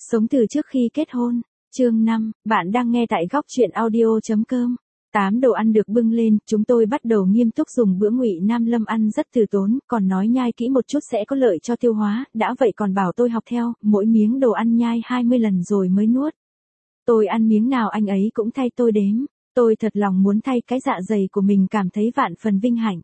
Sống từ trước khi kết hôn. Chương 5, bạn đang nghe tại góc truyện audio.com. 8 đồ ăn được bưng lên, chúng tôi bắt đầu nghiêm túc dùng bữa. Ngụy Nam Lâm ăn rất từ tốn, còn nói nhai kỹ một chút sẽ có lợi cho tiêu hóa, đã vậy còn bảo tôi học theo, mỗi miếng đồ ăn nhai 20 lần rồi mới nuốt. Tôi ăn miếng nào anh ấy cũng thay tôi đếm, tôi thật lòng muốn thay cái dạ dày của mình cảm thấy vạn phần vinh hạnh.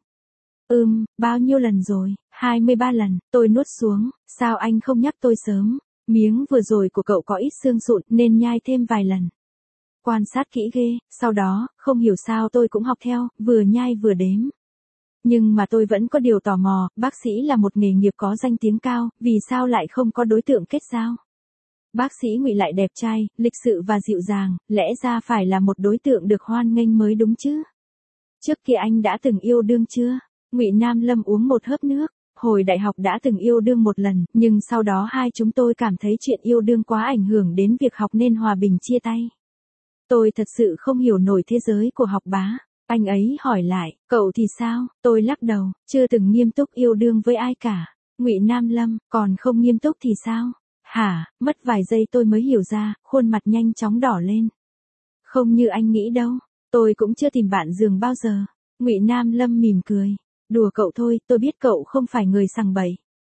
Bao nhiêu lần rồi? 23 lần, tôi nuốt xuống, sao anh không nhắc tôi sớm? Miếng vừa rồi của cậu có ít xương sụn nên nhai thêm vài lần. Quan sát kỹ ghê, sau đó, không hiểu sao tôi cũng học theo, vừa nhai vừa đếm. Nhưng mà tôi vẫn có điều tò mò, bác sĩ là một nghề nghiệp có danh tiếng cao, vì sao lại không có đối tượng kết giao? Bác sĩ Ngụy lại đẹp trai, lịch sự và dịu dàng, lẽ ra phải là một đối tượng được hoan nghênh mới đúng chứ? Trước kia anh đã từng yêu đương chưa? Ngụy Nam Lâm uống một hớp nước. Hồi đại học đã từng yêu đương một lần, nhưng sau đó hai chúng tôi cảm thấy chuyện yêu đương quá ảnh hưởng đến việc học nên hòa bình chia tay. Tôi thật sự không hiểu nổi thế giới của học bá. Anh ấy hỏi lại, cậu thì sao? Tôi lắc đầu, chưa từng nghiêm túc yêu đương với ai cả. Ngụy Nam Lâm, còn không nghiêm túc thì sao? Hả? Mất vài giây tôi mới hiểu ra, khuôn mặt nhanh chóng đỏ lên. Không như anh nghĩ đâu, tôi cũng chưa tìm bạn giường bao giờ. Ngụy Nam Lâm mỉm cười. Đùa cậu thôi, tôi biết cậu không phải người sằng bậy.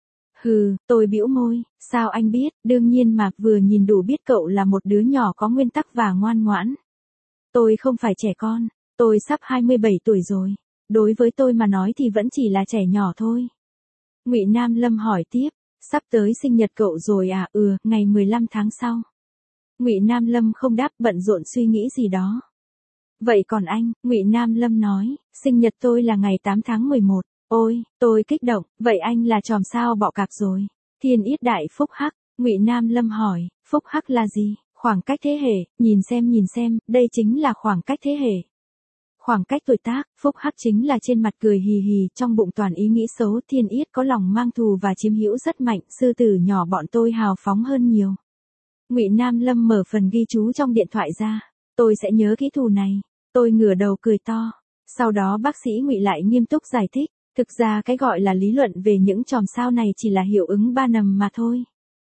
Hừ, tôi bĩu môi, sao anh biết, đương nhiên mà vừa nhìn đủ biết cậu là một đứa nhỏ có nguyên tắc và ngoan ngoãn. Tôi không phải trẻ con, tôi sắp 27 tuổi rồi, đối với tôi mà nói thì vẫn chỉ là trẻ nhỏ thôi. Ngụy Nam Lâm hỏi tiếp, sắp tới sinh nhật cậu rồi à? Ngày 15 tháng sau. Ngụy Nam Lâm không đáp, bận rộn suy nghĩ gì đó. Vậy còn anh? Ngụy Nam Lâm nói, sinh nhật tôi là ngày 8 tháng 11. Ôi, tôi kích động, vậy anh là chòm sao bọ cạp rồi. Thiên yết đại phúc hắc. Ngụy Nam Lâm hỏi, phúc hắc là gì? Khoảng cách thế hệ, nhìn xem, đây chính là khoảng cách thế hệ. Khoảng cách tuổi tác, phúc hắc chính là trên mặt cười hì hì, trong bụng toàn ý nghĩ xấu. Thiên yết có lòng mang thù và chiếm hữu rất mạnh, sư tử nhỏ bọn tôi hào phóng hơn nhiều. Ngụy Nam Lâm mở phần ghi chú trong điện thoại ra, tôi sẽ nhớ kỹ thù này. Tôi ngửa đầu cười to. Sau đó bác sĩ Ngụy lại nghiêm túc giải thích, thực ra cái gọi là lý luận về những chòm sao này chỉ là hiệu ứng ba nầm mà thôi.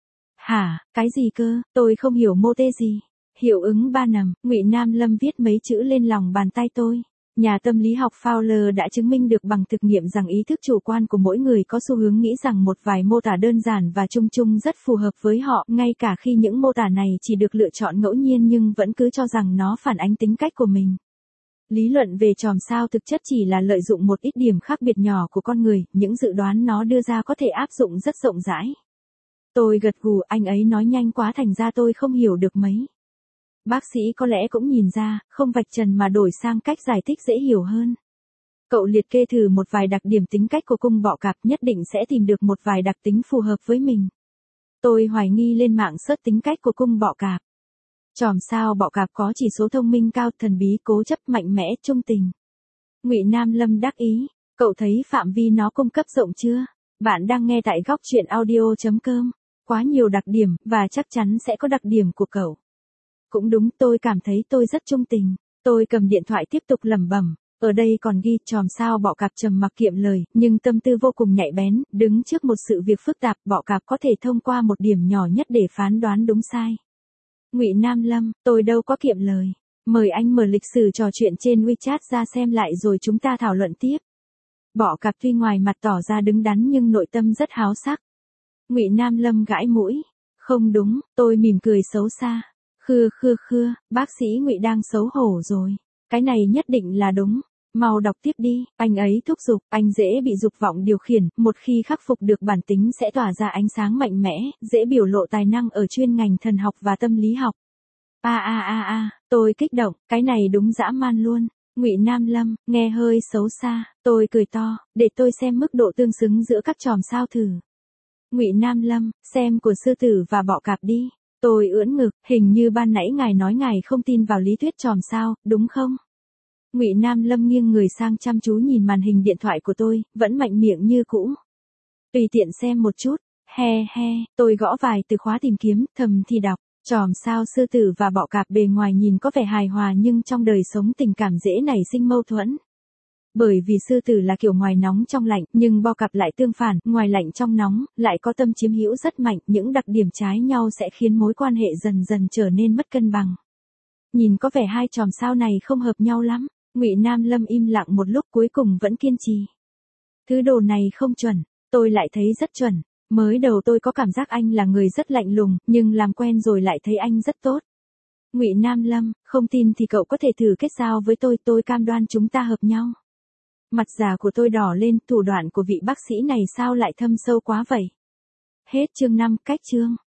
Hả, cái gì cơ? Tôi không hiểu mô tê gì. Hiệu ứng ba nầm. Ngụy Nam Lâm viết mấy chữ lên lòng bàn tay tôi. Nhà tâm lý học Fowler đã chứng minh được bằng thực nghiệm rằng ý thức chủ quan của mỗi người có xu hướng nghĩ rằng một vài mô tả đơn giản và chung chung rất phù hợp với họ, ngay cả khi những mô tả này chỉ được lựa chọn ngẫu nhiên nhưng vẫn cứ cho rằng nó phản ánh tính cách của mình. Lý luận về chòm sao thực chất chỉ là lợi dụng một ít điểm khác biệt nhỏ của con người, những dự đoán nó đưa ra có thể áp dụng rất rộng rãi. Tôi gật gù, anh ấy nói nhanh quá thành ra tôi không hiểu được mấy. Bác sĩ có lẽ cũng nhìn ra, không vạch trần mà đổi sang cách giải thích dễ hiểu hơn. Cậu liệt kê thử một vài đặc điểm tính cách của cung bọ cạp, nhất định sẽ tìm được một vài đặc tính phù hợp với mình. Tôi hoài nghi lên mạng search tính cách của cung bọ cạp. Chòm sao bọ cạp có chỉ số thông minh cao, thần bí, cố chấp, mạnh mẽ, trung tình. Ngụy Nam Lâm đắc ý, cậu thấy phạm vi nó cung cấp rộng chưa? Bạn đang nghe tại góc truyện audio.com. Quá nhiều đặc điểm, và chắc chắn sẽ có đặc điểm của cậu. Cũng đúng, tôi cảm thấy tôi rất trung tình. Tôi cầm điện thoại tiếp tục lẩm bẩm. Ở đây còn ghi chòm sao bọ cạp trầm mặc kiệm lời, nhưng tâm tư vô cùng nhạy bén, đứng trước một sự việc phức tạp, bọ cạp có thể thông qua một điểm nhỏ nhất để phán đoán đúng sai. Ngụy Nam Lâm, tôi đâu có kiệm lời. Mời anh mở lịch sử trò chuyện trên WeChat ra xem lại rồi chúng ta thảo luận tiếp. Bọ cạp tuy ngoài mặt tỏ ra đứng đắn nhưng nội tâm rất háo sắc. Ngụy Nam Lâm gãi mũi. Không đúng, tôi mỉm cười xấu xa. Khưa, bác sĩ Ngụy đang xấu hổ rồi. Cái này nhất định là đúng. Mau đọc tiếp đi, anh ấy thúc giục, anh dễ bị dục vọng điều khiển, một khi khắc phục được bản tính sẽ tỏa ra ánh sáng mạnh mẽ, dễ biểu lộ tài năng ở chuyên ngành thần học và tâm lý học. Tôi kích động, cái này đúng dã man luôn. Ngụy Nam Lâm, nghe hơi xấu xa, tôi cười to, để tôi xem mức độ tương xứng giữa các chòm sao thử. Ngụy Nam Lâm, xem của sư tử và bọ cạp đi. Tôi ưỡn ngực, hình như ban nãy ngài nói ngài không tin vào lý thuyết chòm sao, đúng không? Ngụy Nam Lâm nghiêng người sang chăm chú nhìn màn hình điện thoại của tôi, vẫn mạnh miệng như cũ. Tùy tiện xem một chút, tôi gõ vài từ khóa tìm kiếm, thầm thì đọc, chòm sao sư tử và bọ cạp bề ngoài nhìn có vẻ hài hòa nhưng trong đời sống tình cảm dễ nảy sinh mâu thuẫn. Bởi vì sư tử là kiểu ngoài nóng trong lạnh, nhưng bo cặp lại tương phản, ngoài lạnh trong nóng, lại có tâm chiếm hữu rất mạnh, những đặc điểm trái nhau sẽ khiến mối quan hệ dần dần trở nên mất cân bằng. Nhìn có vẻ hai chòm sao này không hợp nhau lắm. Ngụy Nam Lâm im lặng một lúc cuối cùng vẫn kiên trì. Thứ đồ này không chuẩn, tôi lại thấy rất chuẩn. Mới đầu tôi có cảm giác anh là người rất lạnh lùng, nhưng làm quen rồi lại thấy anh rất tốt. Ngụy Nam Lâm, không tin thì cậu có thể thử kết giao với tôi cam đoan chúng ta hợp nhau. Mặt già của tôi đỏ lên, thủ đoạn của vị bác sĩ này sao lại thâm sâu quá vậy? Hết chương 5, cách chương.